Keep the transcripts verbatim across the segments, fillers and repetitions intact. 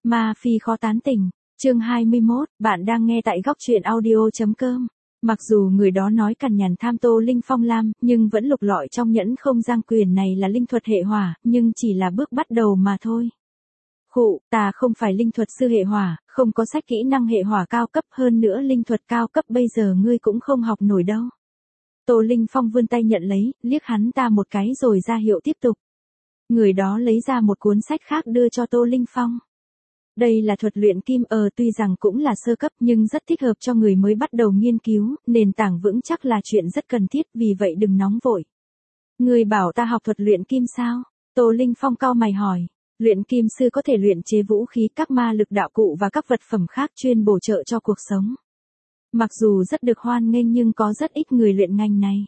Ma Phi khó tán tỉnh, chương hai mươi mốt, bạn đang nghe tại góc truyện audio.com. Mặc dù người đó nói cằn nhằn tham Tô Linh Phong lam, nhưng vẫn lục lọi trong nhẫn không gian quyền này là linh thuật hệ hỏa, nhưng chỉ là bước bắt đầu mà thôi. Khụ, ta không phải linh thuật sư hệ hỏa, không có sách kỹ năng hệ hỏa cao cấp, hơn nữa linh thuật cao cấp bây giờ ngươi cũng không học nổi đâu. Tô Linh Phong vươn tay nhận lấy, liếc hắn ta một cái rồi ra hiệu tiếp tục. Người đó lấy ra một cuốn sách khác đưa cho Tô Linh Phong. Đây là thuật luyện kim ờ tuy rằng cũng là sơ cấp nhưng rất thích hợp cho người mới bắt đầu nghiên cứu, nền tảng vững chắc là chuyện rất cần thiết, vì vậy đừng nóng vội. Người bảo ta học thuật luyện kim sao? Tô Linh Phong cau mày hỏi. Luyện kim sư có thể luyện chế vũ khí, các ma lực đạo cụ và các vật phẩm khác chuyên bổ trợ cho cuộc sống. Mặc dù rất được hoan nghênh nhưng có rất ít người luyện ngành này.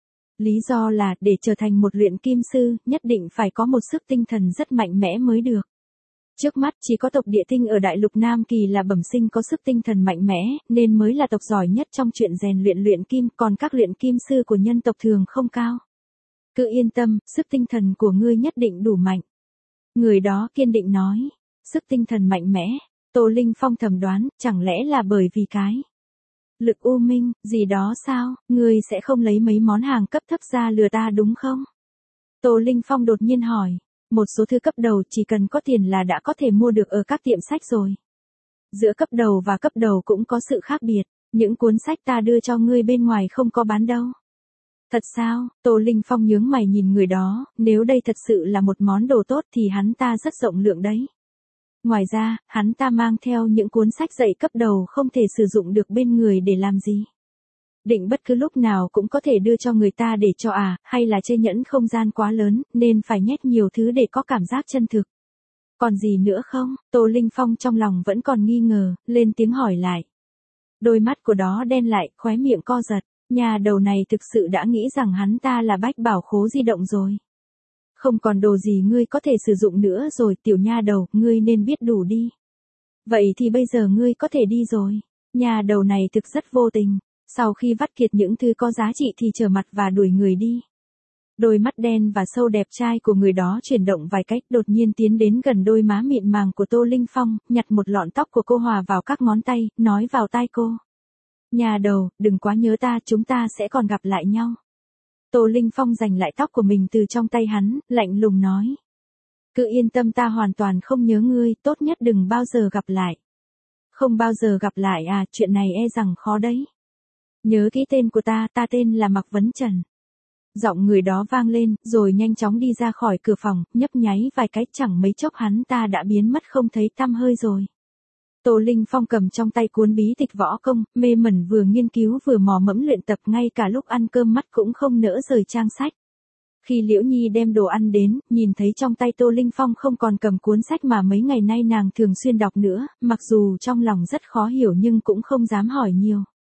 Lý do là để trở thành một luyện kim sư, nhất định phải có một sức tinh thần rất mạnh mẽ mới được. Trước mắt chỉ có tộc Địa Tinh ở đại lục Nam Kỳ là bẩm sinh có sức tinh thần mạnh mẽ, nên mới là tộc giỏi nhất trong chuyện rèn luyện luyện kim, còn các luyện kim sư của nhân tộc thường không cao. Cứ yên tâm, sức tinh thần của ngươi nhất định đủ mạnh. Người đó kiên định nói, sức tinh thần mạnh mẽ. Tô Linh Phong thầm đoán, chẳng lẽ là bởi vì cái lực u minh, gì đó sao, ngươi sẽ không lấy mấy món hàng cấp thấp ra lừa ta đúng không? Tô Linh Phong đột nhiên hỏi, một số thứ cấp đầu chỉ cần có tiền là đã có thể mua được ở các tiệm sách rồi. Giữa cấp đầu và cấp đầu cũng có sự khác biệt, những cuốn sách ta đưa cho ngươi bên ngoài không có bán đâu. Thật sao? Tô Linh Phong nhướng mày nhìn người đó, nếu đây thật sự là một món đồ tốt thì hắn ta rất rộng lượng đấy. Ngoài ra, hắn ta mang theo những cuốn sách dạy cấp đầu không thể sử dụng được bên người để làm gì. Định bất cứ lúc nào cũng có thể đưa cho người ta để cho à, hay là chê nhẫn không gian quá lớn, nên phải nhét nhiều thứ để có cảm giác chân thực. Còn gì nữa không? Tô Linh Phong trong lòng vẫn còn nghi ngờ, lên tiếng hỏi lại. Đôi mắt của đó đen lại, khóe miệng co giật, nhà đầu này thực sự đã nghĩ rằng hắn ta là bách bảo khố di động rồi. Không còn đồ gì ngươi có thể sử dụng nữa rồi, tiểu nha đầu, ngươi nên biết đủ đi. Vậy thì bây giờ ngươi có thể đi rồi. Nhà đầu này thực rất vô tình. Sau khi vắt kiệt những thứ có giá trị thì trở mặt và đuổi người đi. Đôi mắt đen và sâu đẹp trai của người đó chuyển động vài cách, đột nhiên tiến đến gần đôi má mịn màng của Tô Linh Phong, nhặt một lọn tóc của cô hòa vào các ngón tay, nói vào tai cô. Nhà đầu, đừng quá nhớ ta, chúng ta sẽ còn gặp lại nhau. Tô Linh Phong giành lại tóc của mình từ trong tay hắn, lạnh lùng nói. Cứ yên tâm, ta hoàn toàn không nhớ ngươi, tốt nhất đừng bao giờ gặp lại. Không bao giờ gặp lại à, chuyện này e rằng khó đấy. Nhớ kỹ tên của ta, ta tên là Mạc Vấn Trần. Giọng người đó vang lên, rồi nhanh chóng đi ra khỏi cửa phòng, nhấp nháy vài cái, chẳng mấy chốc hắn ta đã biến mất không thấy tăm hơi rồi. Tô Linh Phong cầm trong tay cuốn bí tịch võ công, mê mẩn vừa nghiên cứu vừa mò mẫm luyện tập, ngay cả lúc ăn cơm mắt cũng không nỡ rời trang sách. Khi Liễu Nhi đem đồ ăn đến, nhìn thấy trong tay Tô Linh Phong không còn cầm cuốn sách mà mấy ngày nay nàng thường xuyên đọc nữa, mặc dù trong lòng rất khó hiểu nhưng cũng không dám hỏi nhiều.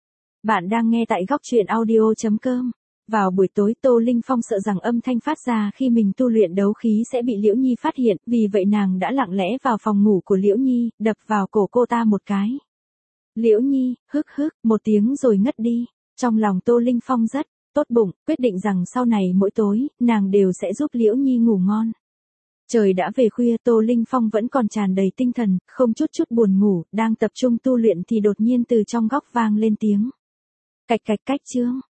Bạn đang nghe tại góc truyện audio.com. Vào buổi tối, Tô Linh Phong sợ rằng âm thanh phát ra khi mình tu luyện đấu khí sẽ bị Liễu Nhi phát hiện, vì vậy nàng đã lặng lẽ vào phòng ngủ của Liễu Nhi, đập vào cổ cô ta một cái. Liễu Nhi, hức hức, một tiếng rồi ngất đi. Trong lòng Tô Linh Phong rất tốt bụng, quyết định rằng sau này mỗi tối, nàng đều sẽ giúp Liễu Nhi ngủ ngon. Trời đã về khuya, Tô Linh Phong vẫn còn tràn đầy tinh thần, không chút chút buồn ngủ, đang tập trung tu luyện thì đột nhiên từ trong góc vang lên tiếng. Cạch cạch cách chương.